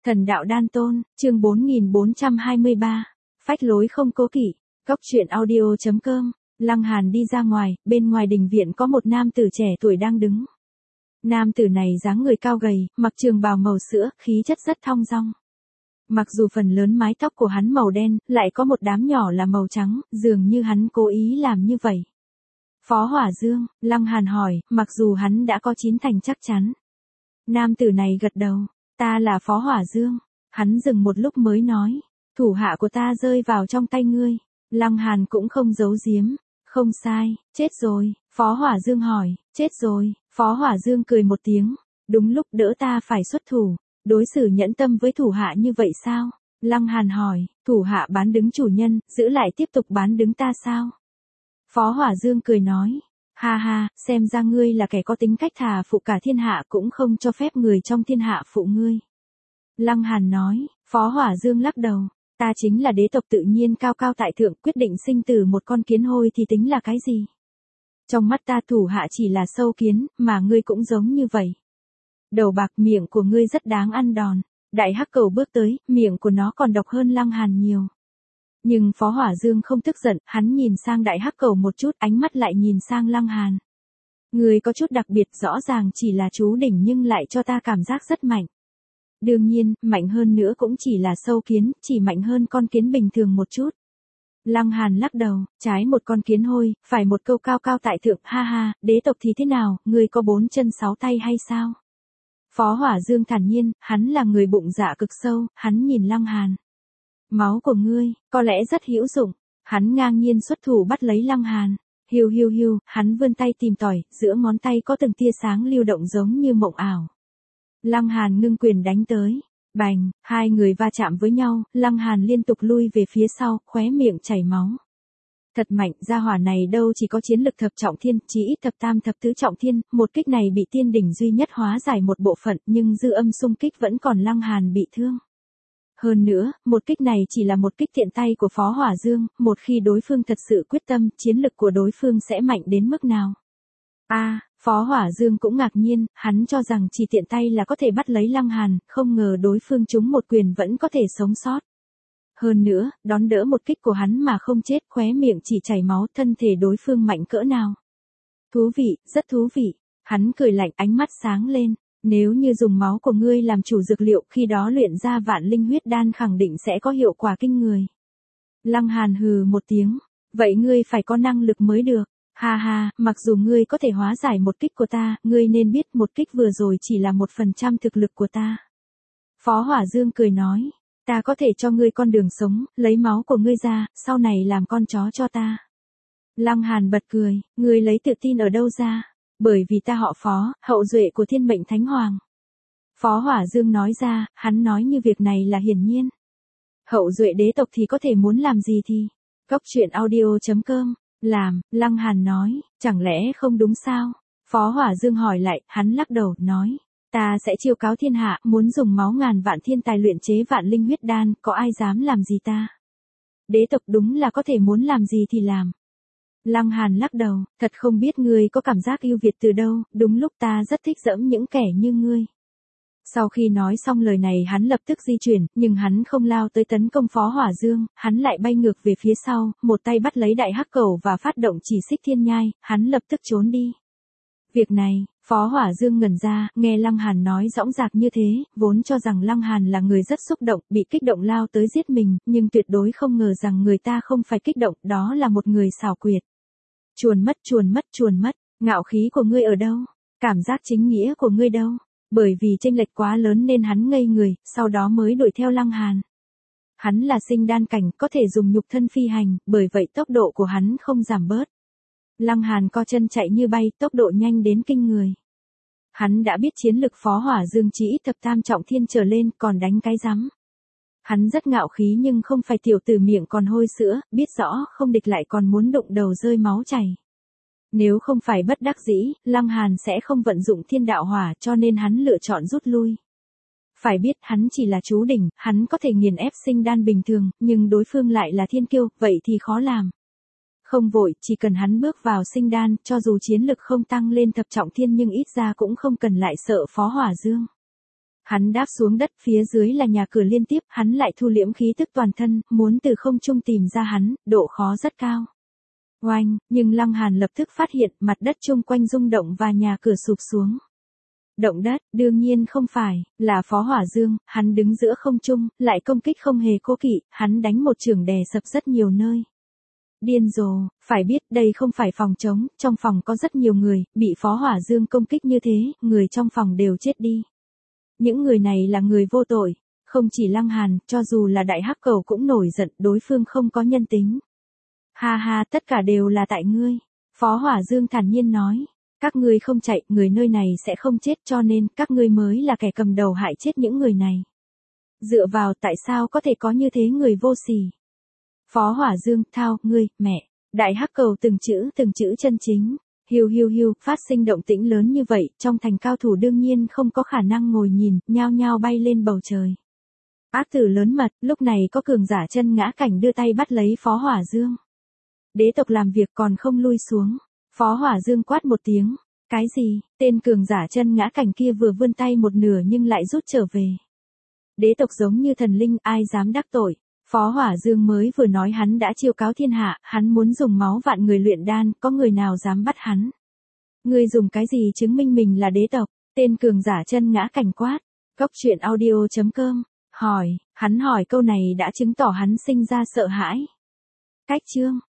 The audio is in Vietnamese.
Thần đạo đan tôn, chương 4423. Phách lối không cố kỵ. Góc truyện audio.com. Lăng Hàn đi ra ngoài, bên ngoài đình viện có một nam tử trẻ tuổi đang đứng. Nam tử này dáng người cao gầy, mặc trường bào màu sữa, khí chất rất thong dong. Mặc dù phần lớn mái tóc của hắn màu đen, lại có một đám nhỏ là màu trắng, dường như hắn cố ý làm như vậy. Phó Hỏa Dương, Lăng Hàn hỏi, mặc dù hắn đã có chín thành chắc chắn. Nam tử này gật đầu, ta là Phó Hỏa Dương. Hắn dừng một lúc mới nói, thủ hạ của ta rơi vào trong tay ngươi. Lăng Hàn cũng không giấu giếm, không sai, chết rồi. Phó Hỏa Dương hỏi, chết rồi. Phó Hỏa Dương cười một tiếng, đúng lúc đỡ ta phải xuất thủ. Đối xử nhẫn tâm với thủ hạ như vậy sao? Lăng Hàn hỏi, thủ hạ bán đứng chủ nhân, giữ lại tiếp tục bán đứng ta sao? Phó Hỏa Dương cười nói, ha ha, xem ra ngươi là kẻ có tính cách thà phụ cả thiên hạ cũng không cho phép người trong thiên hạ phụ ngươi. Lăng Hàn nói, Phó Hỏa Dương lắc đầu, ta chính là đế tộc tự nhiên cao cao tại thượng, quyết định sinh tử một con kiến hôi thì tính là cái gì? Trong mắt ta thủ hạ chỉ là sâu kiến, mà ngươi cũng giống như vậy. Đầu bạc, miệng của ngươi rất đáng ăn đòn. Đại hắc cầu bước tới, miệng của nó còn độc hơn Lăng Hàn nhiều. Nhưng Phó Hỏa Dương không tức giận, hắn nhìn sang đại hắc cầu một chút, ánh mắt lại nhìn sang Lăng Hàn. Ngươi có chút đặc biệt, rõ ràng chỉ là chú đỉnh nhưng lại cho ta cảm giác rất mạnh. Đương nhiên, mạnh hơn nữa cũng chỉ là sâu kiến, chỉ mạnh hơn con kiến bình thường một chút. Lăng Hàn lắc đầu, trái một con kiến hôi, phải một câu cao cao tại thượng, ha ha, đế tộc thì thế nào, ngươi có 4 chân 6 tay hay sao? Phó Hỏa Dương thản nhiên, hắn là người bụng dạ cực sâu, hắn nhìn Lăng Hàn. Máu của ngươi, có lẽ rất hữu dụng. Hắn ngang nhiên xuất thủ bắt lấy Lăng Hàn. Hiu hiu hiu, hắn vươn tay tìm tòi, giữa ngón tay có từng tia sáng lưu động giống như mộng ảo. Lăng Hàn ngưng quyền đánh tới. Bành, hai người va chạm với nhau, Lăng Hàn liên tục lui về phía sau, khóe miệng chảy máu. Thật mạnh, gia hỏa này đâu chỉ có chiến lực thập trọng thiên, chỉ ít thập tam thập tứ trọng thiên, một kích này bị tiên đỉnh duy nhất hóa giải một bộ phận, nhưng dư âm xung kích vẫn còn Lăng Hàn bị thương. Hơn nữa, một kích này chỉ là một kích tiện tay của Phó Hỏa Dương, một khi đối phương thật sự quyết tâm, chiến lực của đối phương sẽ mạnh đến mức nào. Phó Hỏa Dương cũng ngạc nhiên, hắn cho rằng chỉ tiện tay là có thể bắt lấy Lăng Hàn, không ngờ đối phương trúng một quyền vẫn có thể sống sót. Hơn nữa, đón đỡ một kích của hắn mà không chết, khóe miệng chỉ chảy máu, thân thể đối phương mạnh cỡ nào. Thú vị, rất thú vị. Hắn cười lạnh, ánh mắt sáng lên. Nếu như dùng máu của ngươi làm chủ dược liệu, khi đó luyện ra vạn linh huyết đan khẳng định sẽ có hiệu quả kinh người. Lăng Hàn hừ một tiếng. Vậy ngươi phải có năng lực mới được. Ha ha, mặc dù ngươi có thể hóa giải một kích của ta, ngươi nên biết một kích vừa rồi chỉ là 1% thực lực của ta. Phó Hỏa Dương cười nói, ta có thể cho ngươi con đường sống, lấy máu của ngươi ra, sau này làm con chó cho ta. Lăng Hàn bật cười, ngươi lấy tự tin ở đâu ra? Bởi vì ta họ Phó, hậu duệ của thiên mệnh thánh hoàng. Phó Hỏa Dương nói ra, hắn nói như việc này là hiển nhiên. Hậu duệ đế tộc thì có thể muốn làm gì thì. Góc truyện audio.com. Làm, Lăng Hàn nói, chẳng lẽ không đúng sao? Phó Hỏa Dương hỏi lại, hắn lắc đầu, nói, ta sẽ chiêu cáo thiên hạ, muốn dùng máu ngàn vạn thiên tài luyện chế vạn linh huyết đan, có ai dám làm gì ta? Đế tộc đúng là có thể muốn làm gì thì làm. Lăng Hàn lắc đầu, thật không biết ngươi có cảm giác ưu việt từ đâu, đúng lúc ta rất thích dẫm những kẻ như ngươi. Sau khi nói xong lời này hắn lập tức di chuyển, nhưng hắn không lao tới tấn công Phó Hỏa Dương, hắn lại bay ngược về phía sau, một tay bắt lấy đại hắc cầu và phát động chỉ xích thiên nhai, hắn lập tức trốn đi. Việc này, Phó Hỏa Dương ngẩn ra, nghe Lăng Hàn nói dõng dạc như thế, vốn cho rằng Lăng Hàn là người rất xúc động, bị kích động lao tới giết mình, nhưng tuyệt đối không ngờ rằng người ta không phải kích động, đó là một người xảo quyệt. Chuồn mất, ngạo khí của ngươi ở đâu? Cảm giác chính nghĩa của ngươi đâu? Bởi vì chênh lệch quá lớn nên hắn ngây người, sau đó mới đuổi theo Lăng Hàn. Hắn là sinh đan cảnh, có thể dùng nhục thân phi hành, bởi vậy tốc độ của hắn không giảm bớt. Lăng Hàn co chân chạy như bay, tốc độ nhanh đến kinh người. Hắn đã biết chiến lực Phó Hỏa Dương chỉ ít thập tam trọng thiên trở lên, còn đánh cái rắm. Hắn rất ngạo khí nhưng không phải tiểu tử miệng còn hôi sữa, biết rõ không địch lại còn muốn đụng đầu rơi máu chảy. Nếu không phải bất đắc dĩ, Lăng Hàn sẽ không vận dụng thiên đạo hỏa cho nên hắn lựa chọn rút lui. Phải biết hắn chỉ là chú đỉnh, hắn có thể nghiền ép sinh đan bình thường, nhưng đối phương lại là thiên kiêu, vậy thì khó làm. Không vội, chỉ cần hắn bước vào sinh đan, cho dù chiến lực không tăng lên thập trọng thiên nhưng ít ra cũng không cần lại sợ Phó Hỏa Dương. Hắn đáp xuống đất, phía dưới là nhà cửa liên tiếp, hắn lại thu liễm khí tức toàn thân, muốn từ không trung tìm ra hắn, độ khó rất cao. Oanh, nhưng Lăng Hàn lập tức phát hiện mặt đất chung quanh rung động và nhà cửa sụp xuống. Động đất, đương nhiên không phải, là Phó Hỏa Dương, hắn đứng giữa không trung, lại công kích không hề cố kỵ, hắn đánh một chưởng đè sập rất nhiều nơi. Điên rồ, phải biết đây không phải phòng trống, trong phòng có rất nhiều người, bị Phó Hỏa Dương công kích như thế, người trong phòng đều chết đi. Những người này là người vô tội, không chỉ Lăng Hàn, cho dù là Đại Hắc Cầu cũng nổi giận, đối phương không có nhân tính. Ha ha, tất cả đều là tại ngươi. Phó Hỏa Dương thản nhiên nói, các ngươi không chạy, người nơi này sẽ không chết, cho nên các ngươi mới là kẻ cầm đầu hại chết những người này. Dựa vào tại sao có thể có như thế người vô sỉ. Phó Hỏa Dương, thao, ngươi, mẹ. Đại Hắc Cầu từng chữ chân chính. Hiu hiu hiu, phát sinh động tĩnh lớn như vậy, trong thành cao thủ đương nhiên không có khả năng ngồi nhìn, nhao nhao bay lên bầu trời. Ác tử lớn mật, lúc này có cường giả chân ngã cảnh đưa tay bắt lấy Phó Hỏa Dương. Đế tộc làm việc còn không lui xuống. Phó Hỏa Dương quát một tiếng. Cái gì? Tên cường giả chân ngã cảnh kia vừa vươn tay một nửa nhưng lại rút trở về. Đế tộc giống như thần linh, ai dám đắc tội. Phó Hỏa Dương mới vừa nói hắn đã chiêu cáo thiên hạ, hắn muốn dùng máu vạn người luyện đan, có người nào dám bắt hắn. Ngươi dùng cái gì chứng minh mình là đế tộc? Tên cường giả chân ngã cảnh quát. Góc truyện audio.com. Hỏi, hắn hỏi câu này đã chứng tỏ hắn sinh ra sợ hãi. Cách chương.